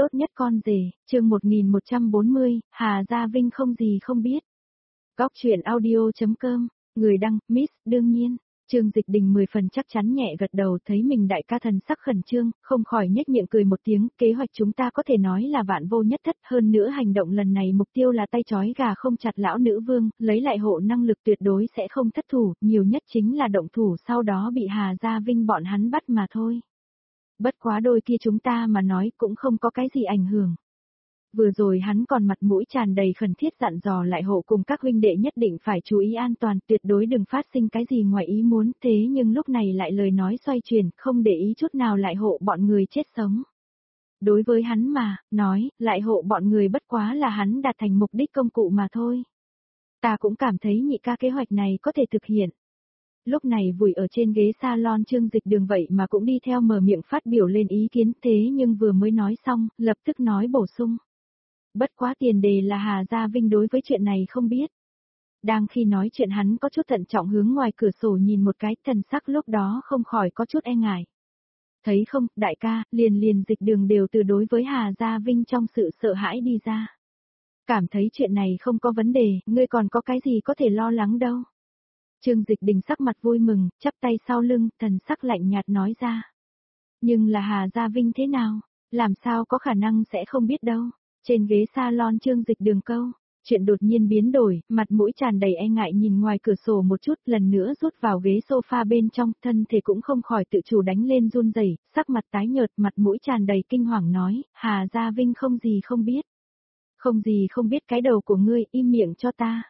Tốt nhất con rể, chương 1140, Hà Gia Vinh không gì không biết. Góc truyện audio.com, người đăng, Miss, đương nhiên. Trương Dịch Đình 10 phần chắc chắn nhẹ gật đầu, thấy mình đại ca thần sắc khẩn trương, không khỏi nhếch miệng cười một tiếng. Kế hoạch chúng ta có thể nói là vạn vô nhất thất, hơn nữa hành động lần này mục tiêu là tay trói gà không chặt lão nữ vương, lấy lại hộ năng lực tuyệt đối sẽ không thất thủ, nhiều nhất chính là động thủ sau đó bị Hà Gia Vinh bọn hắn bắt mà thôi. Bất quá đôi kia chúng ta mà nói cũng không có cái gì ảnh hưởng. Vừa rồi hắn còn mặt mũi tràn đầy khẩn thiết dặn dò lại hộ cùng các huynh đệ nhất định phải chú ý an toàn, tuyệt đối đừng phát sinh cái gì ngoài ý muốn, thế nhưng lúc này lại lời nói xoay chuyển, không để ý chút nào lại hộ bọn người chết sống. Đối với hắn mà, nói, lại hộ bọn người bất quá là hắn đạt thành mục đích công cụ mà thôi. Ta cũng cảm thấy nhị ca kế hoạch này có thể thực hiện. Lúc này vùi ở trên ghế salon Trương Dịch Đường vậy mà cũng đi theo mở miệng phát biểu lên ý kiến, thế nhưng vừa mới nói xong, lập tức nói bổ sung. Bất quá tiền đề là Hà Gia Vinh đối với chuyện này không biết. Đang khi nói chuyện hắn có chút thận trọng hướng ngoài cửa sổ nhìn một cái, thần sắc lúc đó không khỏi có chút e ngại. Thấy không, đại ca, liền Dịch Đường đều từ đối với Hà Gia Vinh trong sự sợ hãi đi ra. Cảm thấy chuyện này không có vấn đề, ngươi còn có cái gì có thể lo lắng đâu. Trương Dịch Đình sắc mặt vui mừng, chắp tay sau lưng, thần sắc lạnh nhạt nói ra. Nhưng là Hà Gia Vinh thế nào? Làm sao có khả năng sẽ không biết đâu. Trên ghế salon Trương Dịch Đường câu, chuyện đột nhiên biến đổi, mặt mũi tràn đầy e ngại nhìn ngoài cửa sổ một chút, lần nữa rút vào ghế sofa bên trong, thân thể cũng không khỏi tự chủ đánh lên run rẩy, sắc mặt tái nhợt, mặt mũi tràn đầy kinh hoàng nói, Hà Gia Vinh không gì không biết. Không gì không biết cái đầu của ngươi, im miệng cho ta.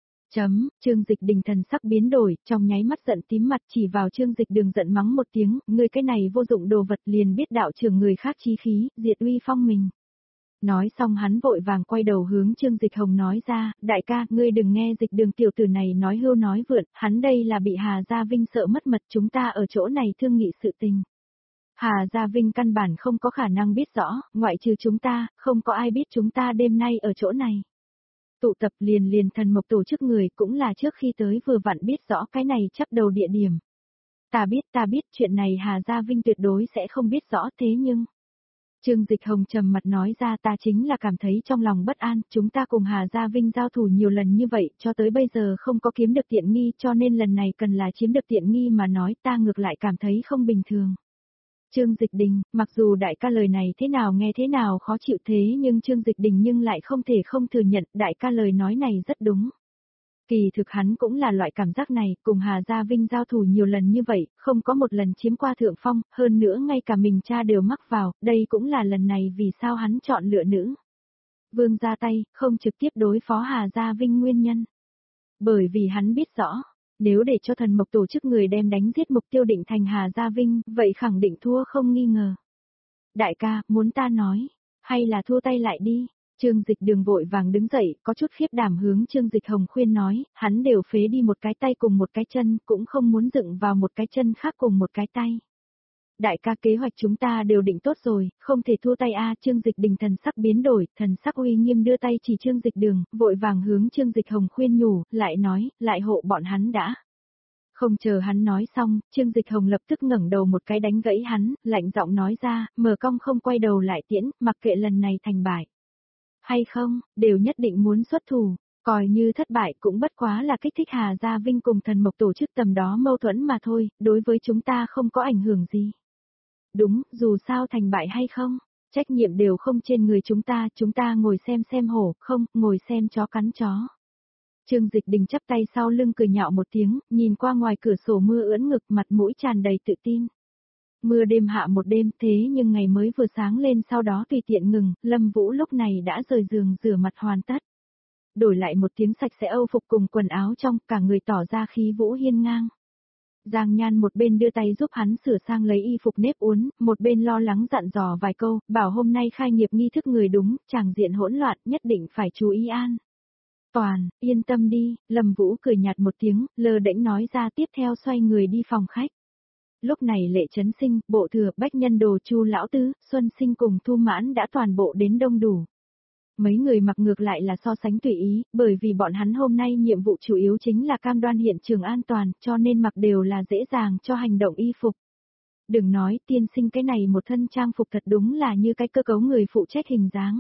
Trương Dịch Đình thần sắc biến đổi, trong nháy mắt giận tím mặt chỉ vào Trương Dịch Đường giận mắng một tiếng, ngươi cái này vô dụng đồ vật liền biết đạo trưởng người khác chí khí, diệt uy phong mình. Nói xong hắn vội vàng quay đầu hướng Trương Dịch Hồng nói ra, đại ca, ngươi đừng nghe Dịch Đường tiểu tử này nói hưu nói vượn, hắn đây là bị Hà Gia Vinh sợ mất mật, chúng ta ở chỗ này thương nghị sự tình. Hà Gia Vinh căn bản không có khả năng biết rõ, ngoại trừ chúng ta, không có ai biết chúng ta đêm nay ở chỗ này. Tụ tập liền thần mộc tổ chức người cũng là trước khi tới vừa vặn biết rõ cái này chắp đầu địa điểm. Ta biết chuyện này Hà Gia Vinh tuyệt đối sẽ không biết rõ thế nhưng. Trương Dịch Hồng trầm mặt nói ra ta chính là cảm thấy trong lòng bất an, chúng ta cùng Hà Gia Vinh giao thủ nhiều lần như vậy cho tới bây giờ không có kiếm được tiện nghi cho nên lần này cần là chiếm được tiện nghi mà nói ta ngược lại cảm thấy không bình thường. Trương Dịch Đình, mặc dù đại ca lời này thế nào nghe thế nào khó chịu thế nhưng Trương Dịch Đình nhưng lại không thể không thừa nhận đại ca lời nói này rất đúng. Kỳ thực hắn cũng là loại cảm giác này, cùng Hà Gia Vinh giao thủ nhiều lần như vậy, không có một lần chiếm qua thượng phong, hơn nữa ngay cả mình cha đều mắc vào, đây cũng là lần này vì sao hắn chọn lựa nữ vương ra tay, không trực tiếp đối phó Hà Gia Vinh nguyên nhân. Bởi vì hắn biết rõ. Nếu để cho thần mộc tổ chức người đem đánh giết mục tiêu định thành Hà Gia Vinh, vậy khẳng định thua không nghi ngờ. Đại ca, muốn ta nói, hay là thua tay lại đi. Trương Dịch Đường vội vàng đứng dậy, có chút khiếp đảm hướng Trương Dịch Hồng khuyên nói, hắn đều phế đi một cái tay cùng một cái chân, cũng không muốn dựng vào một cái chân khác cùng một cái tay. Đại ca kế hoạch chúng ta đều định tốt rồi, không thể thua tay a. Trương Dịch Đình thần sắc biến đổi, thần sắc uy nghiêm đưa tay chỉ Trương Dịch Đường, vội vàng hướng Trương Dịch Hồng khuyên nhủ, lại nói, lại hộ bọn hắn đã. Không chờ hắn nói xong, Trương Dịch Hồng lập tức ngẩng đầu một cái đánh gãy hắn, lạnh giọng nói ra, mở cong không quay đầu lại tiễn, mặc kệ lần này thành bại. Hay không, đều nhất định muốn xuất thủ, coi như thất bại cũng bất quá là kích thích Hà Gia Vinh cùng thần mộc tổ chức tầm đó mâu thuẫn mà thôi, đối với chúng ta không có ảnh hưởng gì. Đúng, dù sao thành bại hay không, trách nhiệm đều không trên người chúng ta ngồi xem hổ, không, ngồi xem chó cắn chó. Trương Dịch Đình chắp tay sau lưng cười nhạo một tiếng, nhìn qua ngoài cửa sổ mưa ưỡn ngực mặt mũi tràn đầy tự tin. Mưa đêm hạ một đêm thế nhưng ngày mới vừa sáng lên sau đó tùy tiện ngừng, Lâm Vũ lúc này đã rời giường rửa mặt hoàn tất. Đổi lại một tiếng sạch sẽ âu phục cùng quần áo trong, cả người tỏ ra khí vũ hiên ngang. Giang Nhan một bên đưa tay giúp hắn sửa sang lấy y phục nếp uốn, một bên lo lắng dặn dò vài câu, bảo hôm nay khai nghiệp nghi thức người đúng, chàng diện hỗn loạn, nhất định phải chú ý an. Toàn, yên tâm đi, Lâm Vũ cười nhạt một tiếng, lơ đễnh nói ra tiếp theo xoay người đi phòng khách. Lúc này Lệ Chấn Sinh, Bộ Thừa, Bách Nhân Đồ Chu Lão Tứ, Xuân Sinh cùng Thu Mãn đã toàn bộ đến đông đủ. Mấy người mặc ngược lại là so sánh tùy ý, bởi vì bọn hắn hôm nay nhiệm vụ chủ yếu chính là cam đoan hiện trường an toàn, cho nên mặc đều là dễ dàng cho hành động y phục. Đừng nói tiên sinh cái này một thân trang phục thật đúng là như cái cơ cấu người phụ trách hình dáng.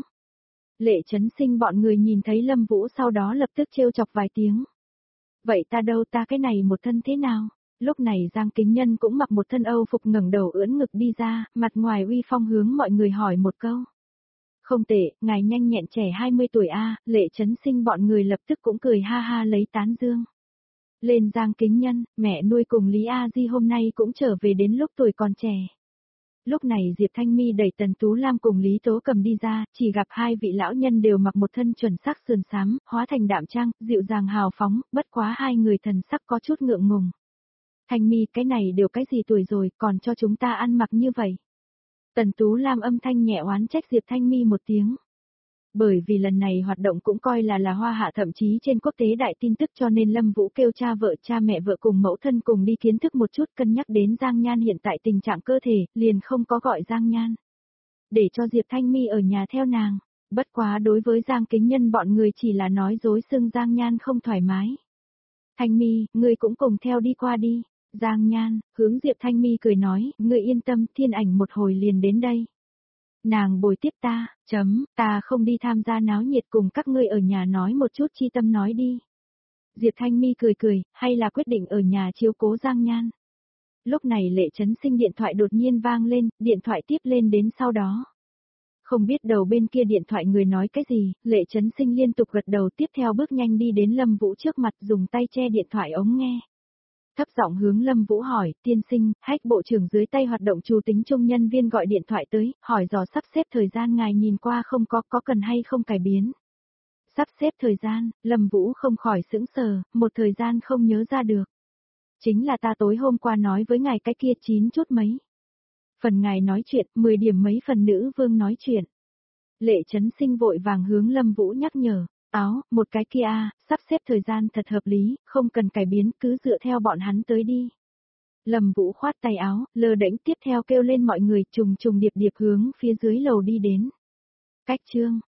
Lệ Chấn Sinh bọn người nhìn thấy Lâm Vũ sau đó lập tức trêu chọc vài tiếng. Vậy ta đâu, ta cái này một thân thế nào? Lúc này Giang Kính Nhân cũng mặc một thân Âu phục ngẩng đầu ưỡn ngực đi ra, mặt ngoài uy phong hướng mọi người hỏi một câu. Không tệ, ngài nhanh nhẹn trẻ 20 tuổi a, Lệ Chấn Sinh bọn người lập tức cũng cười ha ha lấy tán dương. Lên Giang Kính Nhân, mẹ nuôi cùng Lý A Di hôm nay cũng trở về đến lúc tuổi còn trẻ. Lúc này Diệp Thanh Mi đẩy Tần Tú Lam cùng Lý Tố Cầm đi ra, chỉ gặp hai vị lão nhân đều mặc một thân chuẩn sắc sườn xám, hóa thành đạm trang, dịu dàng hào phóng, bất quá hai người thần sắc có chút ngượng ngùng. Thanh Mi, cái này đều cái gì tuổi rồi, còn cho chúng ta ăn mặc như vậy. Tần Tú Lam âm thanh nhẹ oán trách Diệp Thanh Mi một tiếng. Bởi vì lần này hoạt động cũng coi là hoa hạ thậm chí trên quốc tế đại tin tức cho nên Lâm Vũ kêu cha mẹ vợ cùng mẫu thân cùng đi kiến thức một chút, cân nhắc đến Giang Nhan hiện tại tình trạng cơ thể, liền không có gọi Giang Nhan. Để cho Diệp Thanh Mi ở nhà theo nàng, bất quá đối với Giang Kính Nhân bọn người chỉ là nói dối xưng Giang Nhan không thoải mái. Thanh Mi, ngươi cũng cùng theo đi qua đi. Giang Nhan, hướng Diệp Thanh Mi cười nói, ngươi yên tâm, Thiên Ảnh một hồi liền đến đây. Nàng bồi tiếp ta, ta không đi tham gia náo nhiệt, cùng các ngươi ở nhà nói một chút chi tâm nói đi. Diệp Thanh Mi cười cười, hay là quyết định ở nhà chiếu cố Giang Nhan. Lúc này Lệ Chấn Sinh điện thoại đột nhiên vang lên, điện thoại tiếp lên đến sau đó. Không biết đầu bên kia điện thoại người nói cái gì, Lệ Chấn Sinh liên tục gật đầu, tiếp theo bước nhanh đi đến Lâm Vũ trước mặt dùng tay che điện thoại ống nghe. Thấp giọng hướng Lâm Vũ hỏi, tiên sinh, Hách bộ trưởng dưới tay hoạt động Chu Tính Trung nhân viên gọi điện thoại tới, hỏi dò sắp xếp thời gian ngài nhìn qua không có cần hay không cải biến. Sắp xếp thời gian, Lâm Vũ không khỏi sững sờ, một thời gian không nhớ ra được. Chính là ta tối hôm qua nói với ngài cái kia 9 chút mấy. Phần ngài nói chuyện, 10 điểm mấy phần nữ vương nói chuyện. Lệ Chấn Sinh vội vàng hướng Lâm Vũ nhắc nhở. Một cái kia sắp xếp thời gian thật hợp lý, không cần cải biến, cứ dựa theo bọn hắn tới đi. Lâm Vũ khoát tay áo, lơ đễnh tiếp theo kêu lên mọi người trùng trùng điệp điệp hướng phía dưới lầu đi đến. Cách chương